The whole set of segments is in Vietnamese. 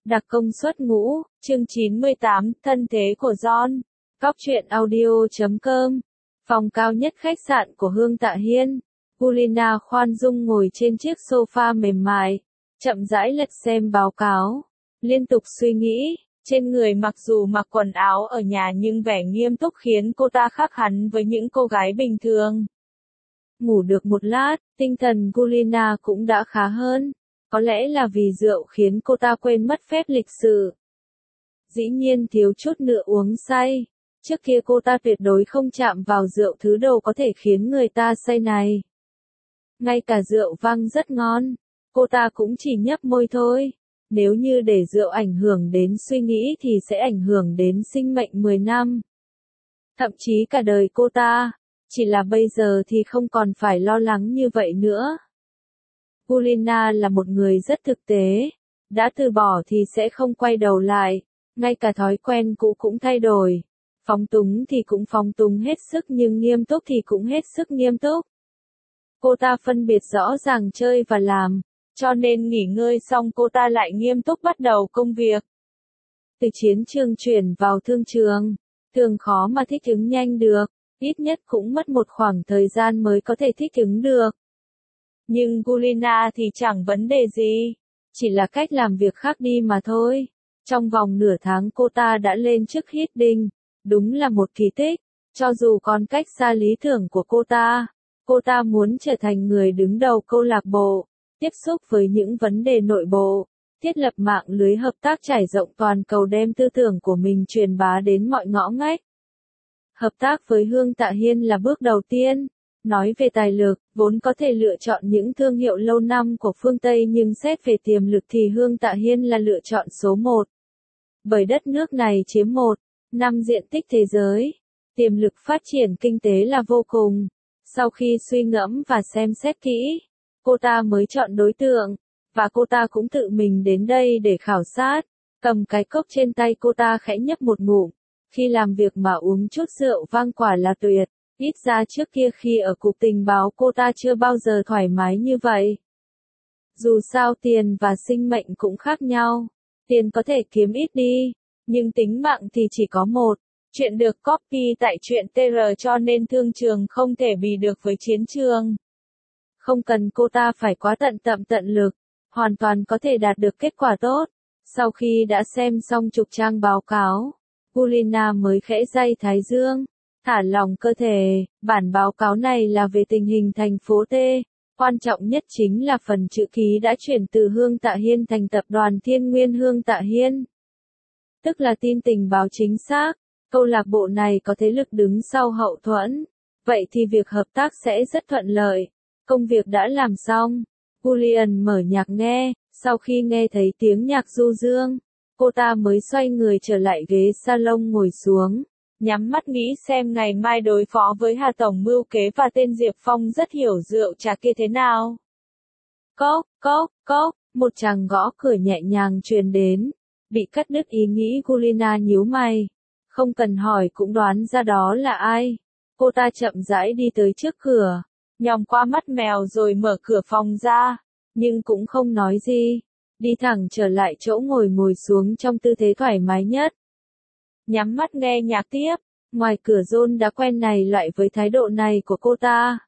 Đặc công suất ngũ, chương 98, thân thế của John. Cóc truyện audio.com. Phòng cao nhất khách sạn của Hương Tạ Hiên. Gulina khoan dung ngồi trên chiếc sofa mềm mại, chậm rãi lật xem báo cáo, liên tục suy nghĩ. Trên người mặc dù mặc quần áo ở nhà nhưng vẻ nghiêm túc khiến cô ta khác hẳn với những cô gái bình thường. Ngủ được một lát, tinh thần Gulina cũng đã khá hơn. Có lẽ là vì rượu khiến cô ta quên mất phép lịch sự. Dĩ nhiên thiếu chút nữa uống say. Trước kia cô ta tuyệt đối không chạm vào rượu, thứ đồ có thể khiến người ta say này. Ngay cả rượu vang rất ngon, cô ta cũng chỉ nhấp môi thôi. Nếu như để rượu ảnh hưởng đến suy nghĩ thì sẽ ảnh hưởng đến sinh mệnh 10 năm. Thậm chí cả đời cô ta. Chỉ là bây giờ thì không còn phải lo lắng như vậy nữa. Gulina là một người rất thực tế. Đã từ bỏ thì sẽ không quay đầu lại. Ngay cả thói quen cũ cũng thay đổi. Phóng túng thì cũng phóng túng hết sức, nhưng nghiêm túc thì cũng hết sức nghiêm túc. Cô ta phân biệt rõ ràng chơi và làm. Cho nên nghỉ ngơi xong cô ta lại nghiêm túc bắt đầu công việc. Từ chiến trường chuyển vào thương trường. Thường khó mà thích ứng nhanh được. Ít nhất cũng mất một khoảng thời gian mới có thể thích ứng được. Nhưng Gulina thì chẳng vấn đề gì. Chỉ là cách làm việc khác đi mà thôi. Trong vòng nửa tháng cô ta đã lên chức Hiddink. Đúng là một kỳ tích. Cho dù còn cách xa lý tưởng của cô ta muốn trở thành người đứng đầu câu lạc bộ. Tiếp xúc với những vấn đề nội bộ. Thiết lập mạng lưới hợp tác trải rộng toàn cầu, đem tư tưởng của mình truyền bá đến mọi ngõ ngách. Hợp tác với Hương Tạ Hiên là bước đầu tiên. Nói về tài lực, vốn có thể lựa chọn những thương hiệu lâu năm của phương Tây, nhưng xét về tiềm lực thì Hương Tạ Hiên là lựa chọn số 1. Bởi đất nước này chiếm 1/5 diện tích thế giới. Tiềm lực phát triển kinh tế là vô cùng. Sau khi suy ngẫm và xem xét kỹ, cô ta mới chọn đối tượng. Và cô ta cũng tự mình đến đây để khảo sát. Cầm cái cốc trên tay cô ta khẽ nhấp một ngụm. Khi làm việc mà uống chút rượu vang quả là tuyệt. Ít ra trước kia khi ở cục tình báo cô ta chưa bao giờ thoải mái như vậy. Dù sao tiền và sinh mệnh cũng khác nhau. Tiền có thể kiếm ít đi, nhưng tính mạng thì chỉ có một. Chuyện được copy tại truyện TR, cho nên thương trường không thể bì được với chiến trường. Không cần cô ta phải quá tận lực, hoàn toàn có thể đạt được kết quả tốt. Sau khi đã xem xong chục trang báo cáo, Gulina mới khẽ day thái dương, thả lỏng cơ thể. Bản báo cáo này là về tình hình thành phố T. Quan trọng nhất chính là phần chữ ký đã chuyển từ Hương Tạ Hiên thành tập đoàn Thiên Nguyên Hương Tạ Hiên. Tức là tin tình báo chính xác. Câu lạc bộ này có thế lực đứng sau hậu thuẫn. Vậy thì việc hợp tác sẽ rất thuận lợi. Công việc đã làm xong. Julian mở nhạc nghe. Sau khi nghe thấy tiếng nhạc du dương, cô ta mới xoay người trở lại ghế salon ngồi xuống. Nhắm mắt nghĩ xem ngày mai đối phó với Hà Tổng mưu kế và tên Diệp Phong rất hiểu rượu trà kia thế nào. Cốc, cốc, cốc, một chàng gõ cửa nhẹ nhàng truyền đến. Bị cắt đứt ý nghĩ, Gulina nhíu mày. Không cần hỏi cũng đoán ra đó là ai. Cô ta chậm rãi đi tới trước cửa, nhòm qua mắt mèo rồi mở cửa phòng ra, nhưng cũng không nói gì. Đi thẳng trở lại chỗ ngồi xuống trong tư thế thoải mái nhất. Nhắm mắt nghe nhạc tiếp. Ngoài cửa John đã quen này loại với thái độ này của cô ta.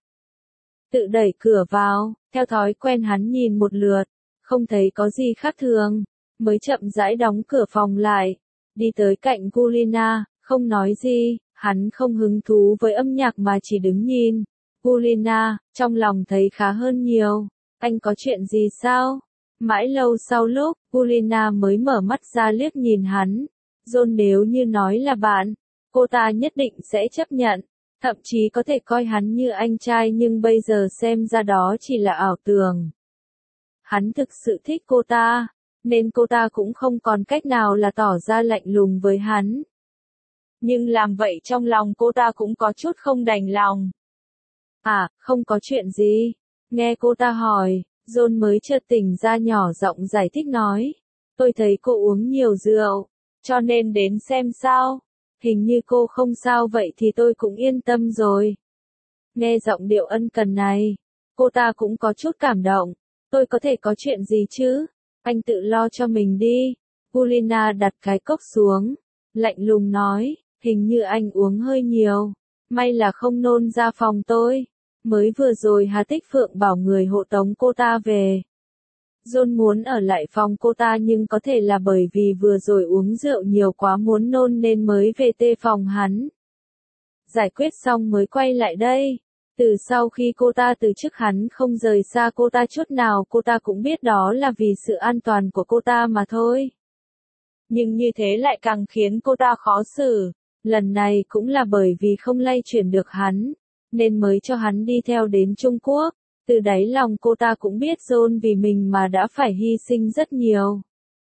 Tự đẩy cửa vào, theo thói quen hắn nhìn một lượt, không thấy có gì khác thường, mới chậm rãi đóng cửa phòng lại. Đi tới cạnh Gulina, không nói gì, hắn không hứng thú với âm nhạc mà chỉ đứng nhìn. Gulina, trong lòng thấy khá hơn nhiều. Anh có chuyện gì sao? Mãi lâu sau lúc, Gulina mới mở mắt ra liếc nhìn hắn. John nếu như nói là bạn, cô ta nhất định sẽ chấp nhận, thậm chí có thể coi hắn như anh trai, nhưng bây giờ xem ra đó chỉ là ảo tưởng. Hắn thực sự thích cô ta, nên cô ta cũng không còn cách nào là tỏ ra lạnh lùng với hắn. Nhưng làm vậy trong lòng cô ta cũng có chút không đành lòng. À, không có chuyện gì. Nghe cô ta hỏi, John mới chợt tỉnh ra, nhỏ giọng giải thích nói. Tôi thấy cô uống nhiều rượu, cho nên đến xem sao. Hình như cô không sao, vậy thì tôi cũng yên tâm rồi. Nghe giọng điệu ân cần này, cô ta cũng có chút cảm động. Tôi có thể có chuyện gì chứ? Anh tự lo cho mình đi. Gulina đặt cái cốc xuống, lạnh lùng nói, hình như anh uống hơi nhiều, may là không nôn ra phòng tôi. Mới vừa rồi Hà Tích Phượng bảo người hộ tống cô ta về. John muốn ở lại phòng cô ta nhưng có thể là bởi vì vừa rồi uống rượu nhiều quá muốn nôn nên mới về tê phòng hắn. Giải quyết xong mới quay lại đây. Từ sau khi cô ta từ chức hắn không rời xa cô ta chút nào, cô ta cũng biết đó là vì sự an toàn của cô ta mà thôi. Nhưng như thế lại càng khiến cô ta khó xử. Lần này cũng là bởi vì không lay chuyển được hắn, nên mới cho hắn đi theo đến Trung Quốc. Từ đáy lòng cô ta cũng biết John vì mình mà đã phải hy sinh rất nhiều.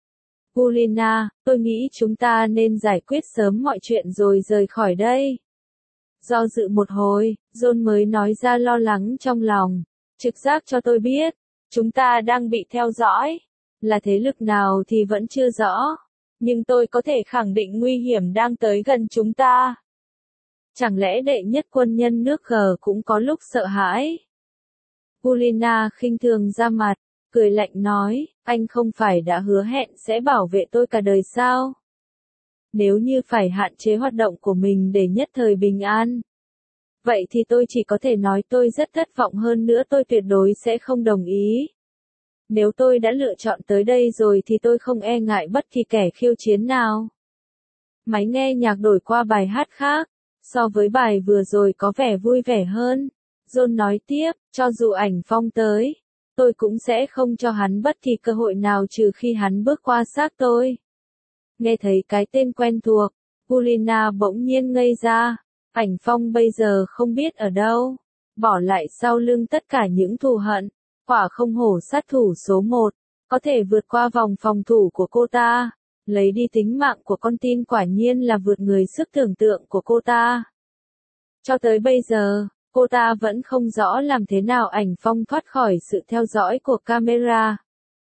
Gulina, tôi nghĩ chúng ta nên giải quyết sớm mọi chuyện rồi rời khỏi đây. Do dự một hồi, John mới nói ra lo lắng trong lòng. Trực giác cho tôi biết, chúng ta đang bị theo dõi. Là thế lực nào thì vẫn chưa rõ. Nhưng tôi có thể khẳng định nguy hiểm đang tới gần chúng ta. Chẳng lẽ đệ nhất quân nhân nước G cũng có lúc sợ hãi? Gulina khinh thường ra mặt, cười lạnh nói, anh không phải đã hứa hẹn sẽ bảo vệ tôi cả đời sao? Nếu như phải hạn chế hoạt động của mình để nhất thời bình an, vậy thì tôi chỉ có thể nói tôi rất thất vọng, hơn nữa tôi tuyệt đối sẽ không đồng ý. Nếu tôi đã lựa chọn tới đây rồi thì tôi không e ngại bất kỳ kẻ khiêu chiến nào. Máy nghe nhạc đổi qua bài hát khác, so với bài vừa rồi có vẻ vui vẻ hơn. John nói tiếp, cho dù Ảnh Phong tới, tôi cũng sẽ không cho hắn bất kỳ cơ hội nào trừ khi hắn bước qua xác tôi. Nghe thấy cái tên quen thuộc, Gulina bỗng nhiên ngây ra. Ảnh Phong bây giờ không biết ở đâu, bỏ lại sau lưng tất cả những thù hận. Quả không hổ sát thủ số 1, có thể vượt qua vòng phòng thủ của cô ta, lấy đi tính mạng của con tin, quả nhiên là vượt người sức tưởng tượng của cô ta. Cho tới bây giờ, cô ta vẫn không rõ làm thế nào Ảnh Phong thoát khỏi sự theo dõi của camera.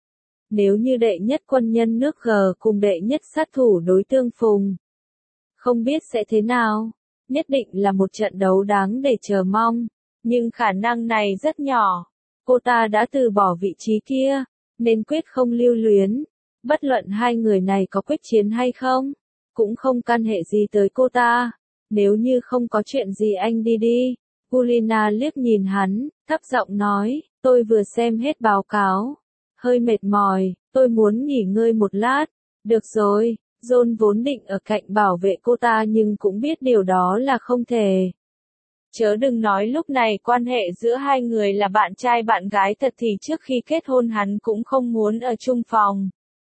Nếu như đệ nhất quân nhân nước G cùng đệ nhất sát thủ đối tương phùng, không biết sẽ thế nào, nhất định là một trận đấu đáng để chờ mong, nhưng khả năng này rất nhỏ. Cô ta đã từ bỏ vị trí kia, nên quyết không lưu luyến. Bất luận hai người này có quyết chiến hay không, cũng không can hệ gì tới cô ta. Nếu như không có chuyện gì anh đi đi. Gulina liếc nhìn hắn, thấp giọng nói, tôi vừa xem hết báo cáo. Hơi mệt mỏi, tôi muốn nghỉ ngơi một lát. Được rồi, John vốn định ở cạnh bảo vệ cô ta nhưng cũng biết điều đó là không thể. Chớ đừng nói lúc này quan hệ giữa hai người là bạn trai bạn gái thật thì trước khi kết hôn hắn cũng không muốn ở chung phòng.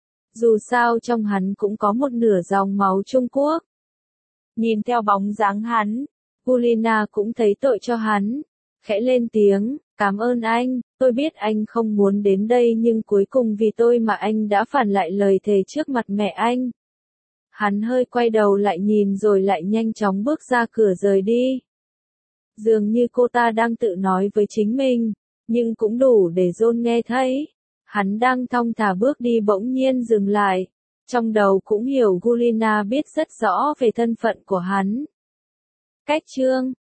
Dù sao trong hắn cũng có một nửa dòng máu Trung Quốc. Nhìn theo bóng dáng hắn, Gulina cũng thấy tội cho hắn. Khẽ lên tiếng, cảm ơn anh, tôi biết anh không muốn đến đây nhưng cuối cùng vì tôi mà anh đã phản lại lời thề trước mặt mẹ anh. Hắn hơi quay đầu lại nhìn rồi lại nhanh chóng bước ra cửa rời đi. Dường như cô ta đang tự nói với chính mình, nhưng cũng đủ để John nghe thấy. Hắn đang thong thả bước đi bỗng nhiên dừng lại. Trong đầu cũng hiểu Gulina biết rất rõ về thân phận của hắn. Cách chương